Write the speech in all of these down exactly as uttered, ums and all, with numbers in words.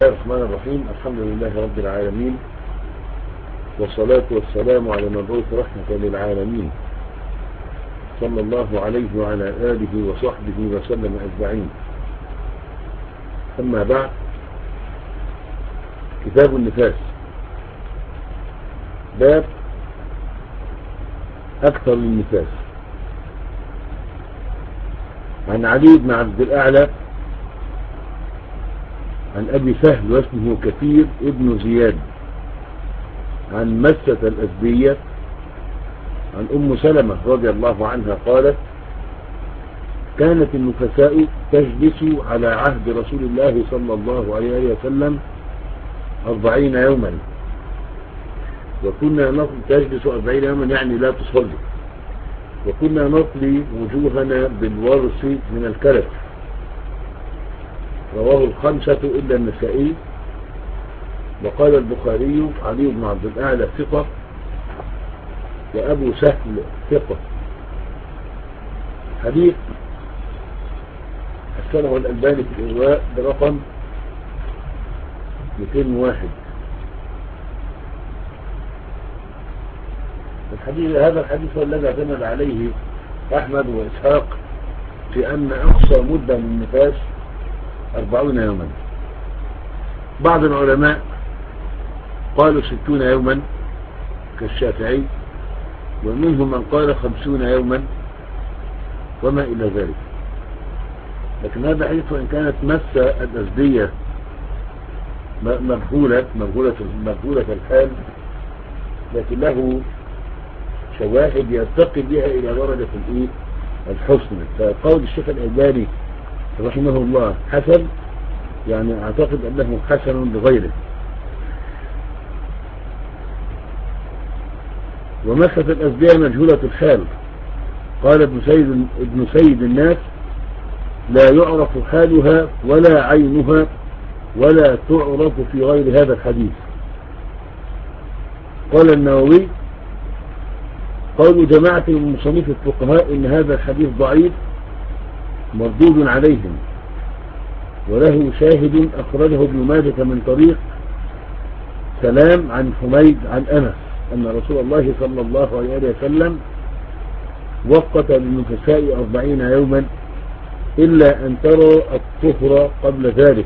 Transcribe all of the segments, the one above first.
الله الرحمن الرحيم. الحمد لله رب العالمين، والصلاة والسلام على المبعوث رحمة للعالمين، صلى الله عليه وعلى آله وصحبه وسلم أجمعين. أما بعد، كتاب النفاس، باب أكثر النفاس. عن علي بن عبد الأعلى عن أبي سهل واسمه كثير ابن زياد عن مسة الأزدية عن أم سلمة رضي الله عنها قالت: كانت النفساء تجلس على عهد رسول الله صلى الله عليه وسلم أربعين يوما، وكنا نطلي تجلس أربعين يوما يعني لا تصلي، وكنا نطلي وجوهنا بالورس من الكلف. رواه الخمسة إلا النسائي. وقال البخاري: علي بن عبد الأعلى ثقة، وأبو سهل ثقة. حديث حسنه الألباني في الإرواء برقم مئتين وواحد. الحديث هذا الحديث هو الذي اعتمد عليه أحمد وإسحاق في أن أقصى مدة من النفاس أربعون يوما. بعض العلماء قالوا ستون يوما كالشافعي، ومنهم من قال خمسون يوما وما إلى ذلك. لكن هذا حديث وإن كانت مسة الأزدية مجهولة مجهولة مجهولة الحال، لكن له شواهد يرتقي بها إلى درجة الإيه الحسن. فقول الشيخ الألباني رحمه الله حسن، يعني أعتقد أنه حسن لغيره. ومسة الأزدية مجهولة الحال. قال ابن سيد, ابن سيد الناس: لا يعرف حالها ولا عينها ولا تعرف في غير هذا الحديث. قال النووي: قول جماعة من مصنف الفقهاء إن هذا الحديث ضعيف مردود عليهم، وله شاهد أخرجه ابن ماجه من طريق سلام عن حميد عن أنس أن رسول الله صلى الله عليه وسلم وقت للنفساء أربعين يوما إلا أن ترى الطهر قبل ذلك.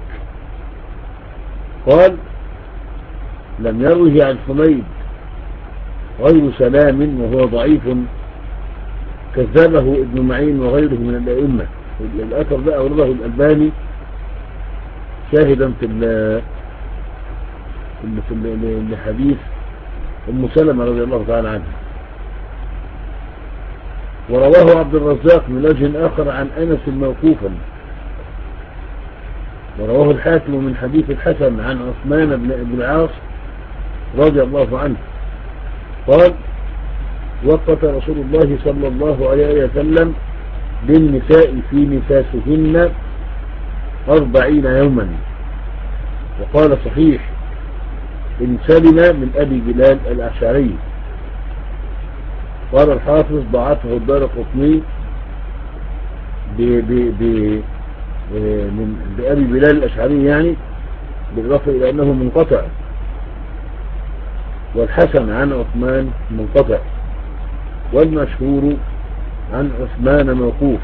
قال: لم يروه عن حميد غير سلام وهو ضعيف، كذبه ابن معين وغيره من الأئمة. الأثر ده أورده الألباني شاهدا في في الحديث أم سلمة رضي الله تعالى عنها. ورواه عبد الرزاق من وجه آخر عن أنس موقوفا. ورواه الحاكم من حديث الحسن عن عثمان بن العاص رضي الله عنه قال: وقت رسول الله صلى الله عليه وسلم للنساء في نفاسهن أربعين يوما. وقال صحيح: إن سلم من أبي بلال الأشعري. قال الحافظ: ضعفه الدارقطني بأبي بلال الأشعري، يعني بالرفع إلى أنه منقطع، والحسن عن عثمان منقطع، والمشهور عن عثمان موقوف.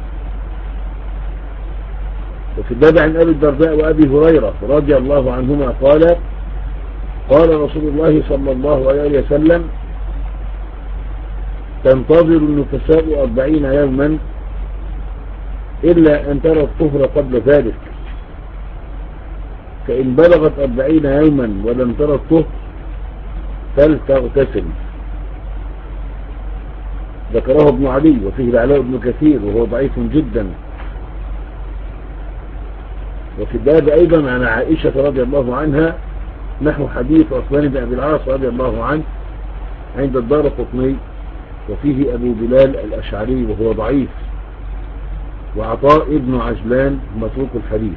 وفي الباب عن أبي الدرداء وأبي هريرة رضي الله عنهما قال: قال رسول الله صلى الله عليه وسلم: تنتظر النفساء أربعين يوما إلا أن ترى الطهر قبل ذلك، فإن بلغت أربعين يوما ولم ترى الطهر فلتغتسل. ذكره ابن علي، وفيه العلاء بن كثير وهو ضعيف جدا. وفي الباب أيضا عن عائشة رضي الله عنها نحو حديث عثمان بن أبي العاص رضي الله عنه عند الدارقطني، وفيه أبو بلال الأشعري وهو ضعيف، وعطاء ابن عجلان متروك الحديث.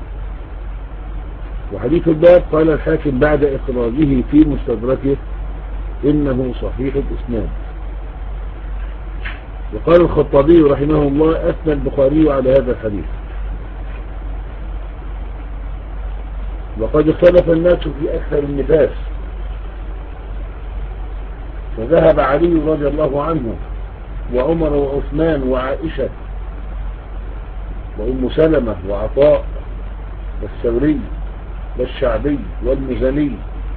وحديث الباب قال الحاكم بعد إخراجه في مستدركه إنه صحيح الإسناد. وقال الخطابي رحمه الله: أثنى البخاري على هذا الحديث. وقد اختلف الناس في أكثر النفاس، فذهب علي رضي الله عنه وعمر وعثمان وعائشة وأم سلمة وعطاء والثوري والشعبي والمزني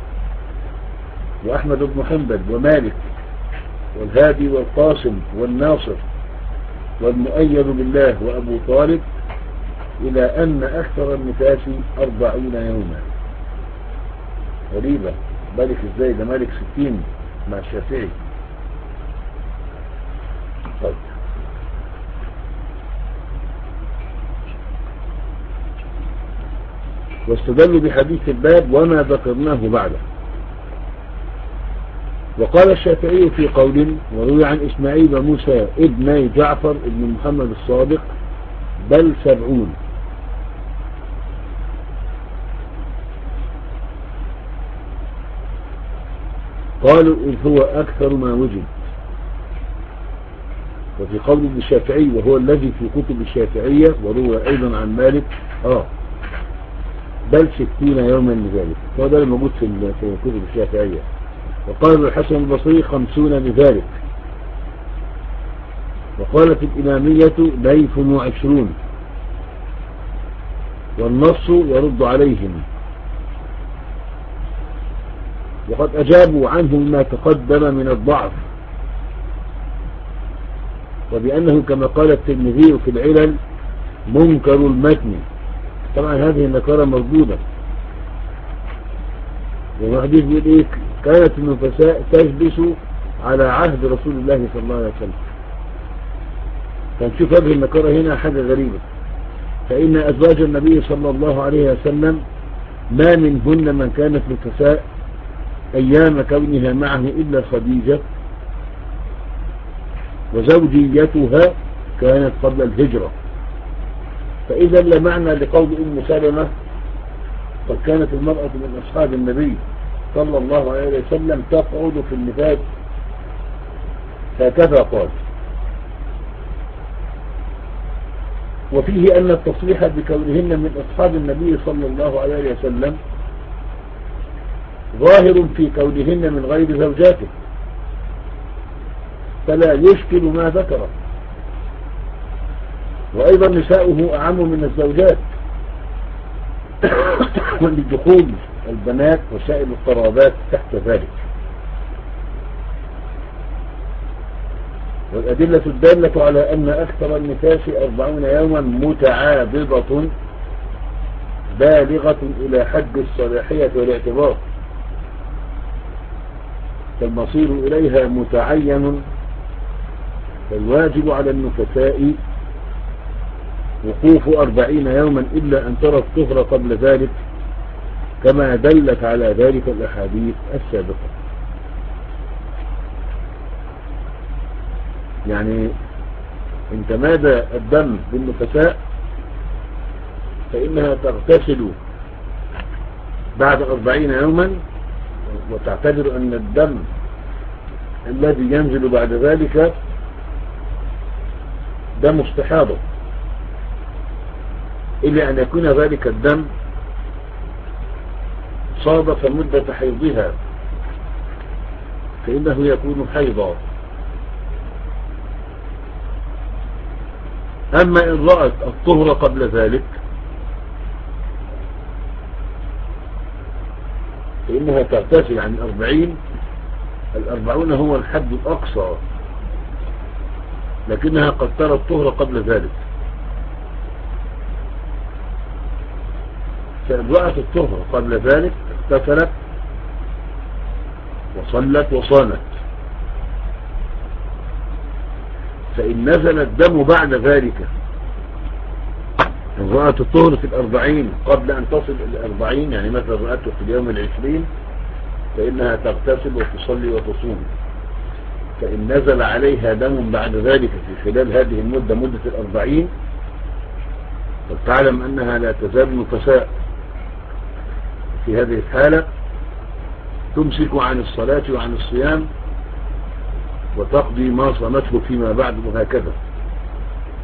وأحمد بن حنبل ومالك والهادي والقاسم والناصر والمؤيد بالله وأبو طالب، إلى أن أكثر النفاس أربعين يوما. غريبة، مالك ازاي؟ ده مالك ستين مع الشافعي. طيب، واستدلوا بحديث الباب وما ذكرناه بعده. وقال الشافعي في قول وروي عن إسماعيل وموسى ابن جعفر ابن محمد الصادق بل سبعون. قالوا إذ هو أكثر ما وجد. وفي قول الشافعي وهو الذي في كتب الشافعية وروى أيضا عن مالك آه بل ستين يوما لذلك، وهذا الموجود في كتب الشافعية. وقال الحسن البصري خمسون لذلك. وقالت الإمامية ليث وعشرون، والنص يرد عليهم. وقد أجابوا عنه ما تقدم من الضعف، وبأنه كما قال الترمذي في العلل منكر المتن. طبعا هذه النكارة مردودة. والحديث بيقول ايه؟ كانت النفساء تجلس على عهد رسول الله صلى الله عليه وسلم. فنشوف هذه النكارة هنا حاجة غريبة. فإن أزواج النبي صلى الله عليه وسلم ما منهن من كانت نفساء أيام كونها معه إلا خديجة، وزوجيتها كانت قبل الهجرة. فإذا لا معنى لقول أم سلمة قد كانت المرأة من أصحاب النبي صلى الله عليه وسلم تقعد في النفاس، هكذا قال. وفيه أن التصريح بكونهن من أصحاب النبي صلى الله عليه وسلم ظاهر في كونهن من غير زوجاته، فلا يشكل ما ذكره. وأيضا نساؤه أعم من الزوجات ولدخول البنات وسائل القرابات تحت ذلك. والأدلة الدالة على أن أكثر النفاس أربعون يوما متعابضة بالغة إلى حد الصلاحية والاعتبار، فالمصير إليها متعين. فالواجب على النفساء وقوف أربعين يوما إلا أن ترى الطهر قبل ذلك، كما دلت على ذلك الأحاديث السابقة. يعني إن تمادى الدم بالنفساء فإنها تغتسل بعد أربعين يوما، وتعتبر أن الدم الذي ينزل بعد ذلك دم استحاضة، إلا أن يكون ذلك الدم صادف مدة حيضها فإنه يكون حيضا. أما إن رأت الطهر قبل ذلك فإنها تغتسل عن أربعين. الأربعون هو الحد الأقصى، لكنها قد ترى الطهر قبل ذلك. فإن رأت الطهر قبل ذلك اغتسلت وصلت وصامت. فإن نزل الدم بعد ذلك، إن رأت الطهر في الأربعين قبل أن تصل إلى الأربعين، يعني مثلا رأته في اليوم العشرين، فإنها تغتسل وتصلي وتصوم. فإن نزل عليها دم بعد ذلك في خلال هذه المدة، مدة الأربعين، فتعلم أنها لا تزال نفساء. في هذه الحالة تمسك عن الصلاة وعن الصيام وتقضي ما صمته فيما بعد، وهكذا.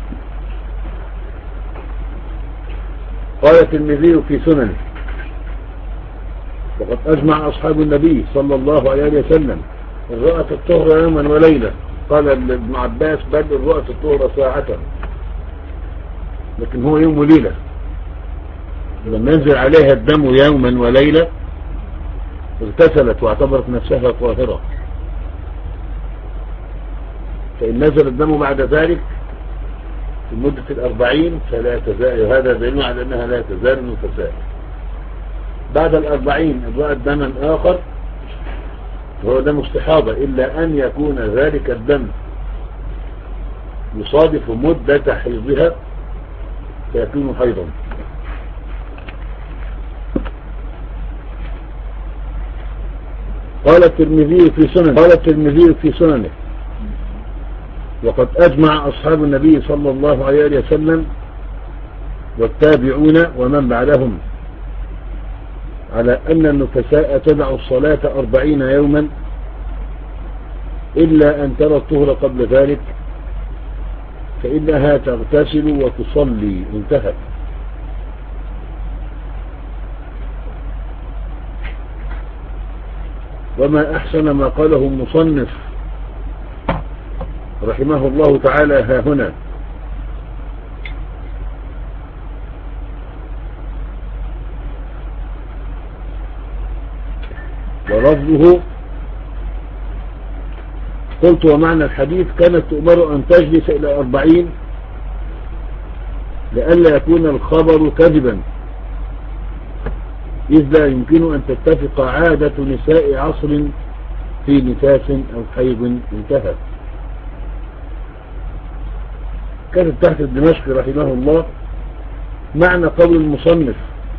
قال الترمذي في سننه وقد أجمع أصحاب النبي صلى الله عليه وسلم إن رأت الطهر يوما وليلة. قال ابن عباس بل إن رأت الطهر ساعة، لكن هو يوم وليلة. لما ينزل عليها الدم يوما وليلة اغتسلت واعتبرت نفسها طاهرة. فإن نزل الدم بعد ذلك في مدة الأربعين فلا تزال، هذا دليل على أنها لا تزال نفساء. بعد الأربعين إن رأت دما آخر وهو دم استحاضة، إلا أن يكون ذلك الدم يصادف مدة حيضها فيكون حيضا. قال الترمذي في سنن قال الترمذي في سننه وقد أجمع أصحاب النبي صلى الله عليه وسلم والتابعون ومن بعدهم على أن النفساء تدع الصلاة أربعين يوما إلا أن ترى الطهر قبل ذلك فإنها تغتسل وتصلي. انتهت. وما أحسن ما قاله المصنف رحمه الله تعالى ها هنا. ولفظه قلت ومعنى الحديث كانت تؤمر أن تجلس إلى أربعين لئلا يكون الخبر كذبا، إذ لا يمكن أن تتفق عادة نساء عصر في نفاس أو حيض. انتهى. كانت تحت الدمشق رحمه الله معنى قول المصنف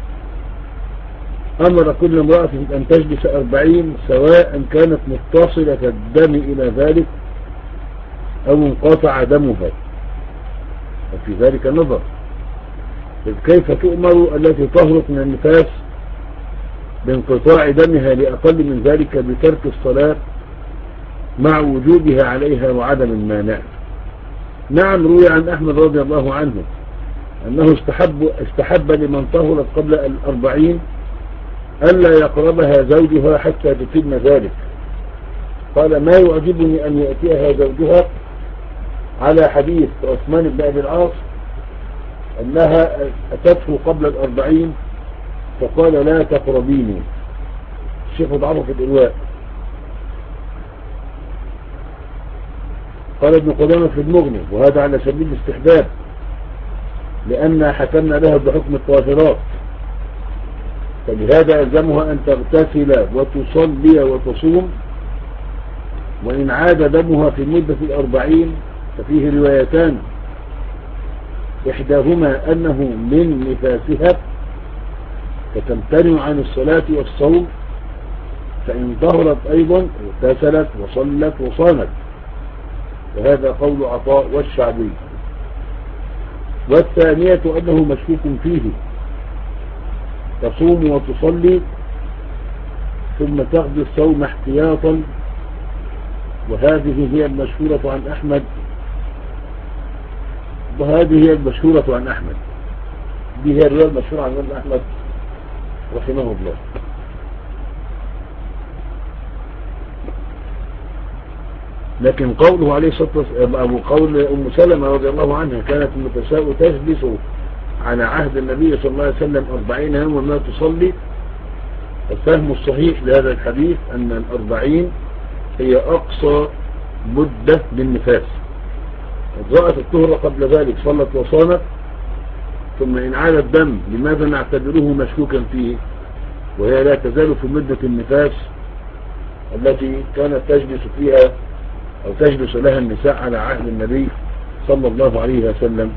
أمر كل امرأة أن تجلس أربعين سواء كانت متصلة الدم إلى ذلك أو انقطع دمها، وفي ذلك نظر. إذ كيف تؤمر التي تهرق من النفاس بانقطاع دمها لأقل من ذلك بترك الصلاة مع وجودها عليها وعدم المانع؟ نعم، روي عن أحمد رضي الله عنه أنه استحب, استحب لمن طهرت قبل الأربعين ألا يقربها زوجها حتى تتم ذلك. قال ما يعجبني أن يأتيها زوجها على حديث عثمان بن أبي العاص أنها أتته قبل الأربعين فقال لا تقربيني. الشيخ ضعفه في الإلواء. قال ابن قدامة في المغني وهذا على سبيل الاستحباب لأن حكمنا لها بحكم الطاهرات، فلهذا يلزمها أن تغتسل وتصلي وتصوم. وإن عاد دمها في مدة الأربعين ففيه روايتان، إحداهما أنه من نفاسها فتمتنع عن الصلاة والصوم، فإن ظهرت أيضا اغتسلت وصلت وصامت، وهذا قول عطاء والشعبي. والثانية أنه مشكوك فيه، تصوم وتصلي ثم تقضي الصوم احتياطا، وهذه هي المشهورة عن أحمد وهذه هي المشهورة عن أحمد دي هي الرواية المشهورة عن أحمد رحمه الله. لكن قوله عليه الصلاة والسلام أو قول أم سلمة رضي الله عنها كانت النفساء تجلس على عهد النبي صلى الله عليه وسلم أربعين يوما وما تصلي، الفهم الصحيح لهذا الحديث أن الأربعين هي أقصى مدة للنفاس. رأت الطهر قبل ذلك صلت وصامت، ثم إن عاد الدم لماذا نعتبره مشكوكا فيه وهي لا تزال في مدة النفاس التي كانت تجلس فيها أو تجلس لها النساء على عهد النبي صلى الله عليه وسلم.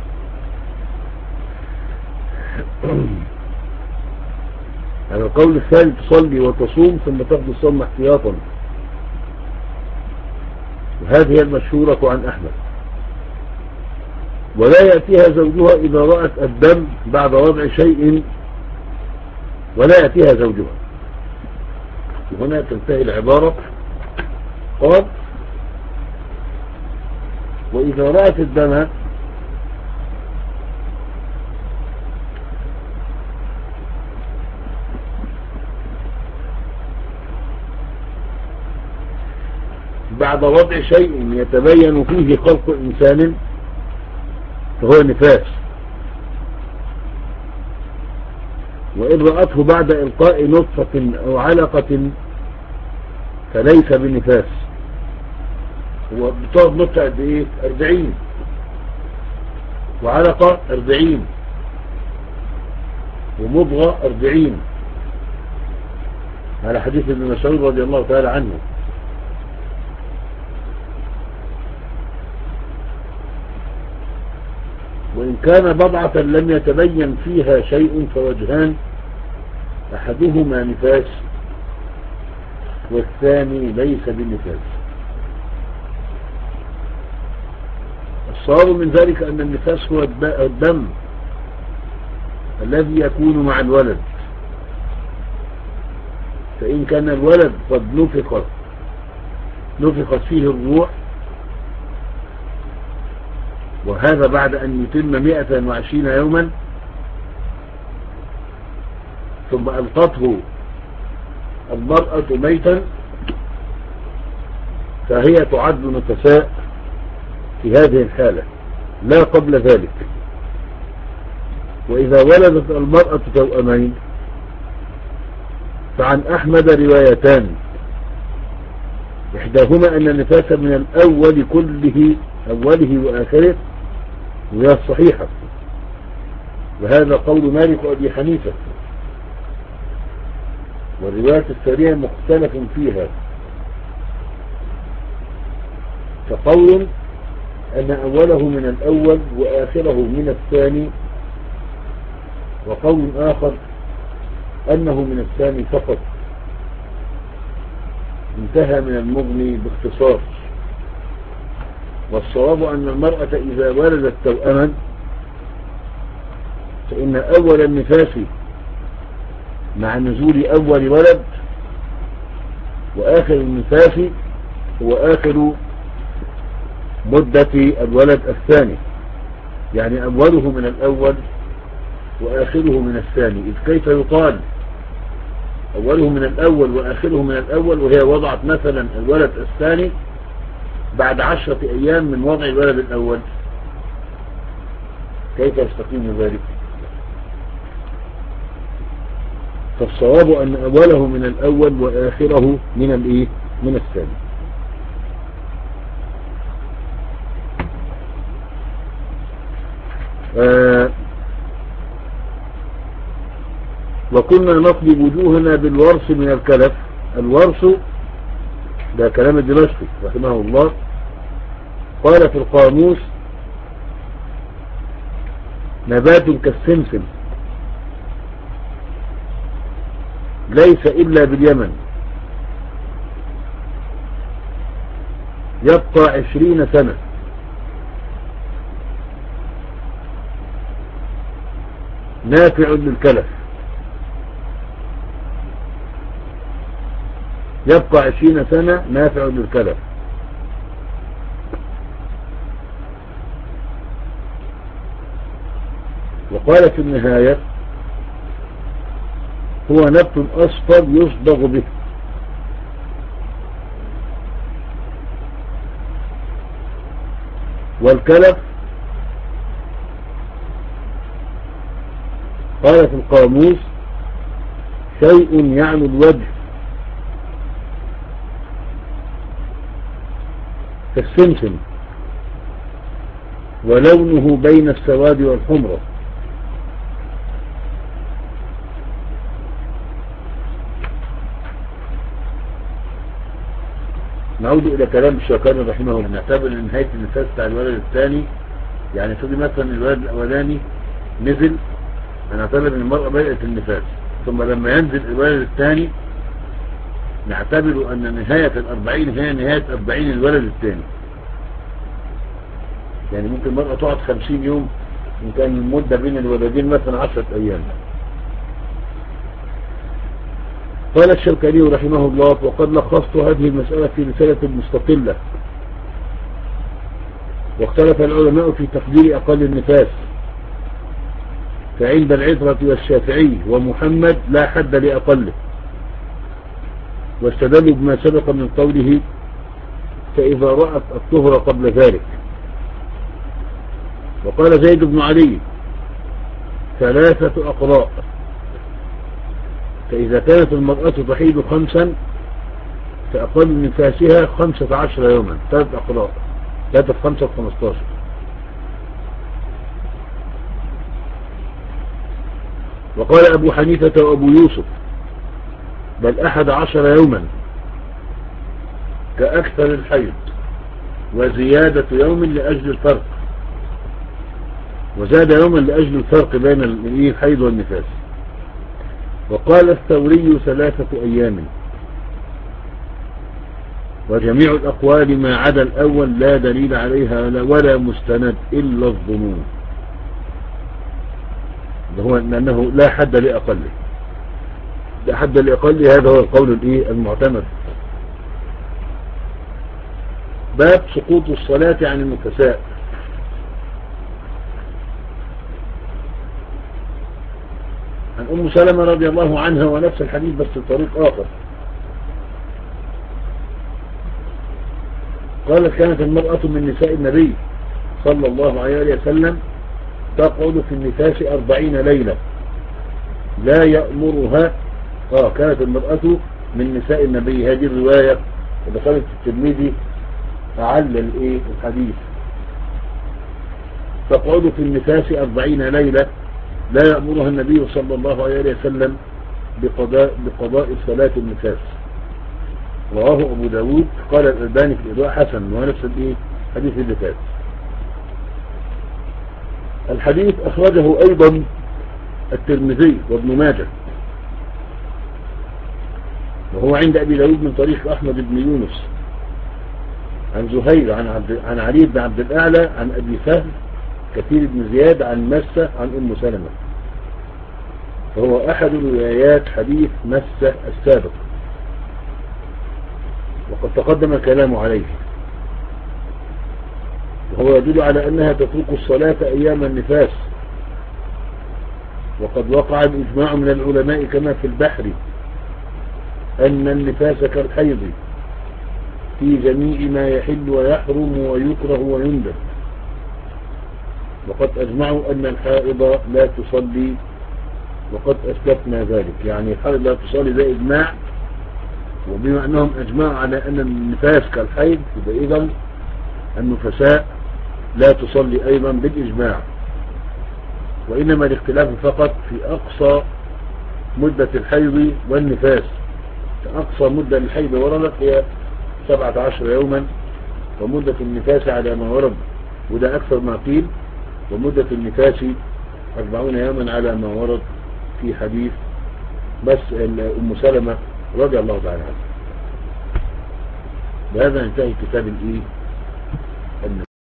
على القول الثاني تصلي وتصوم ثم تقضي الصوم احتياطا، وهذه هي المشهورة عن أحمد. ولا يأتيها زوجها إذا رأت الدم بعد وضع شيء، ولا يأتيها زوجها. هنا تنتهي العبارة. قال وإذا رأت الدم بعد وضع شيء يتبين فيه خلق إنسان فهو نفاس، وإن رأته بعد إلقاء نطفة أو علقة فليس بنفاس. هو بتقعد نطفة قد إيه؟ أربعين، وعلقة أربعين، ومضغة أربعين، على حديث ابن مسعود رضي الله تعالى عنه. وإن كان بضعة لم يتبين فيها شيء فوجهان، أحدهما نفاس والثاني ليس بالنفاس. الصواب من ذلك أن النفاس هو الدم الذي يكون مع الولد، فإن كان الولد قد نفخت نفخت فيه الروح، وهذا بعد أن يتم مئة وعشرين يوما، ثم ألقته المرأة ميتا، فهي تعد نفساء في هذه الحالة لا قبل ذلك. وإذا ولدت المرأة توأمين فعن أحمد روايتان، إحداهما أن النفاس من الأول كله أوله وآخره، وهي الصحيحة، وهذا قول مالك وأبي حنيفة. والرواية الثانية مختلف فيها، فقول أن أوله من الأول وآخره من الثاني، وقول آخر أنه من الثاني فقط. انتهى من المغني باختصار. والصواب أن المرأة إذا ولدت توأما فإن أول النفاس مع نزول أول ولد، وآخر النفاس هو آخر مدة الولد الثاني، يعني أوله من الأول وآخره من الثاني. إذ كيف يقال أوله من الأول وآخره من الأول وهي وضعت مثلا الولد الثاني بعد عشرة أيام من وضع الولد الأول؟ كيف يستقيم ذلك؟ فالصواب أن أوله من الأول وآخره من الإيه؟ من الثاني. آه وكنا نطلب وجوهنا بالورس من الكلف. الورس ده كلام الدمشقي رحمه الله، قال في القاموس: نبات كالسمسم ليس إلا باليمن، يبقى عشرين سنة، نافع للكلف. يبقى عشرين سنة نافع للكلف. وقال في النهاية: هو نبت أصفر يصبغ به. والكلف قال في القاموس: شيء يعني الوجه كالسمسم، ولونه بين السواد والحمرة. نعود إلى كلام الشوكاني رحمه الله. نعتبر ان نهاية النفاس بتاع الولد الثاني، يعني تقول مثلا الولد الأولاني نزل، نعتبر ان المرأة بدأت النفاس، ثم لما ينزل الولد الثاني نعتبر ان نهاية الأربعين هي نهاية أربعين الولد الثاني. يعني ممكن المرأة تقعد خمسين يوم، إن كان المدة بين الولدين مثلا عشرة أيام. قال الشوكاني رحمه الله: وقد لخصت هذه المسألة في رسالة مستقلة، واختلف العلماء في تقدير أقل النفاس، فعند العترة والشافعي ومحمد لا حد لأقله، واستدلوا بما سبق من قوله فإذا رأت الطهر قبل ذلك. وقال زيد بن علي ثلاثة أقراء، فإذا كانت المرأة تحيض خمسا فأقل نفاسها خمسة عشر يوما، ثلاث أقراء، ثلاثة في خمسة في خمستاشر. وقال أبو حنيفة وأبو يوسف بل أحد عشر يوما كأكثر الحيض، وزيادة يوم لأجل الفرق، وزاد يوما لأجل الفرق بين الحيض والنفاس. وقال الثوري ثلاثة أيام. وجميع الأقوال ما عدا الأول لا دليل عليها ولا مستند إلا الظنون، هو أنه لا حد لأقله، لا حد لأقله، هذا هو القول الإيه المعتمد. باب سقوط الصلاة عن النفساء. عن أم سلمة رضي الله عنها ونفس الحديث بس بطريق آخر، قالت كانت المرأة من نساء النبي صلى الله عليه وسلم تقعد في النفاس أربعين ليلة لا يأمرها. آه كانت المرأة من نساء النبي، هذه الرواية ودخلت الترمذي أعلل إيه الحديث. تقعد في النفاس أربعين ليلة لا يأمرها النبي صلى الله عليه وسلم بقضاء, بقضاء صلاة النفاس. رواه أبو داود. قال الألباني في الإضواء حسن، ونفس الإيه حديث اللي فات. الحديث أخرجه أيضا الترمذي وابن ماجه، وهو عند أبي داود من طريق أحمد بن يونس عن زهير عن, عبد عن علي بن عبد الأعلى عن أبي فهد كثير بن زياد عن مسة عن أم سلمة، فهو أحد روايات حديث مسة السابق، وقد تقدم الكلام عليه، وهو يدل على أنها تترك الصلاة أيام النفاس. وقد وقع الإجماع من العلماء كما في البحر أن النفاس كالحيض في جميع ما يحل ويحرم ويكره ويندب. وقد أجمعوا أن الحائض لا تصلي، وقد أسلفنا ذلك، يعني الحائض لا تصلي ده إجماع. وبما أنهم أجمعوا على أن النفاس كالحيض يبقى إذن النفساء لا تصلي أيضا بالإجماع، وإنما الاختلاف فقط في أقصى مدة الحيض والنفاس. أقصى مدة للحيض وردت هي سبعة عشر يوما، ومدة النفاس على ما ورد وده أكثر ما قيل، ومدة النفاس أربعون يوما على ما ورد في حديث بس أم سلمة رضي الله تعالى عنها. بهذا انتهي كتاب الإيه